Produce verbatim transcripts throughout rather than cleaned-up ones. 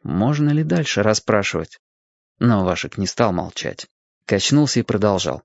можно ли дальше расспрашивать. Но Вашек не стал молчать. Качнулся и продолжал.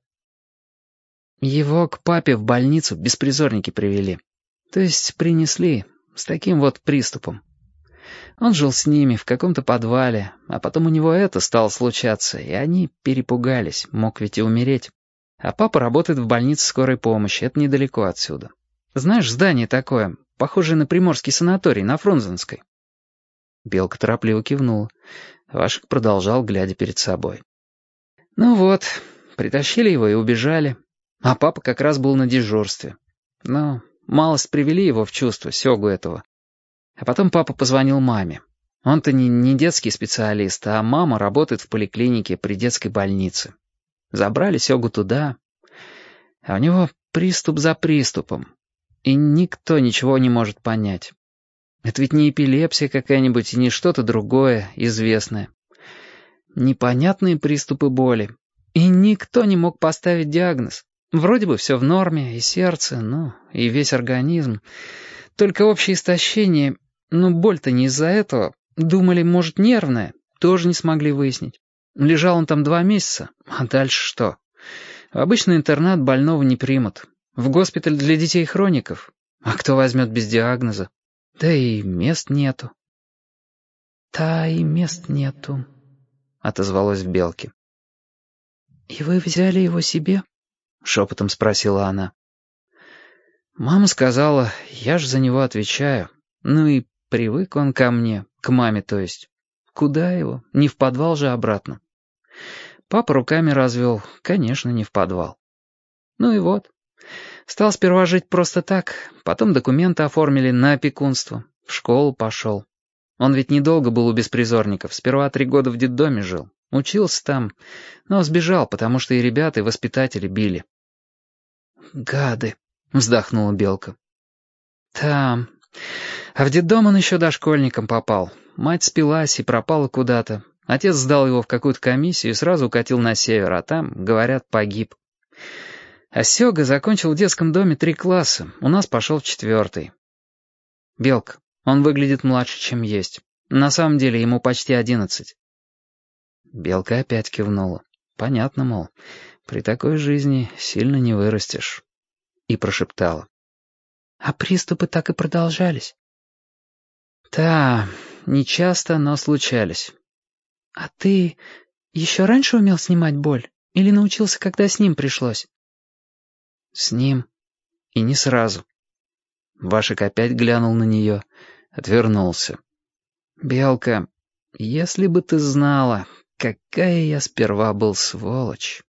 Его к папе в больницу беспризорники привели. То есть принесли, с таким вот приступом. Он жил с ними в каком-то подвале, а потом у него это стало случаться, и они перепугались, мог ведь и умереть. А папа работает в больнице скорой помощи, это недалеко отсюда. Знаешь, здание такое, похожее на приморский санаторий на Фрунзенской. Белка торопливо кивнула. Вашек продолжал, глядя перед собой. Ну вот, притащили его и убежали. А папа как раз был на дежурстве. Ну, малость привели его в чувство, Сёгу этого. А потом папа позвонил маме. Он-то не, не детский специалист, а мама работает в поликлинике при детской больнице. Забрали Сёгу туда, а у него приступ за приступом. И никто ничего не может понять. Это ведь не эпилепсия какая-нибудь и не что-то другое, известное. Непонятные приступы боли. И никто не мог поставить диагноз. Вроде бы все в норме, и сердце, ну, и весь организм. Только общее истощение, ну, боль-то не из-за этого. Думали, может, нервная, тоже не смогли выяснить. Лежал он там два месяца, а дальше что? В обычный интернат больного не примут. В госпиталь для детей-хроников. А кто возьмет без диагноза? Да и мест нету. «Да и мест нету», — отозвалась в Белке. «И вы взяли его себе?» — шепотом спросила она. Мама сказала, я ж за него отвечаю. Ну и привык он ко мне, к маме, то есть. Куда его? Не в подвал же обратно. Папа руками развел, конечно, не в подвал. Ну и вот. Стал сперва жить просто так, потом документы оформили на опекунство, в школу пошел. Он ведь недолго был у беспризорников, сперва три года в детдоме жил. Учился там, но сбежал, потому что и ребята, и воспитатели били. «Гады!» — вздохнула Белка. «Там. А в детдом он еще дошкольником попал. Мать спилась и пропала куда-то. Отец сдал его в какую-то комиссию и сразу укатил на север, а там, говорят, погиб. А Сёга закончил в детском доме три класса, у нас пошел в четвертый. Белка, он выглядит младше, чем есть. На самом деле ему почти одиннадцать». Белка опять кивнула. Понятно, мол, при такой жизни сильно не вырастешь. И прошептала. «А приступы так и продолжались?» «Да, не часто, но случались». «А ты еще раньше умел снимать боль? Или научился, когда с ним пришлось?» «С ним. И не сразу». Вашек опять глянул на нее, отвернулся. «Белка, если бы ты знала, какая я сперва был сволочь».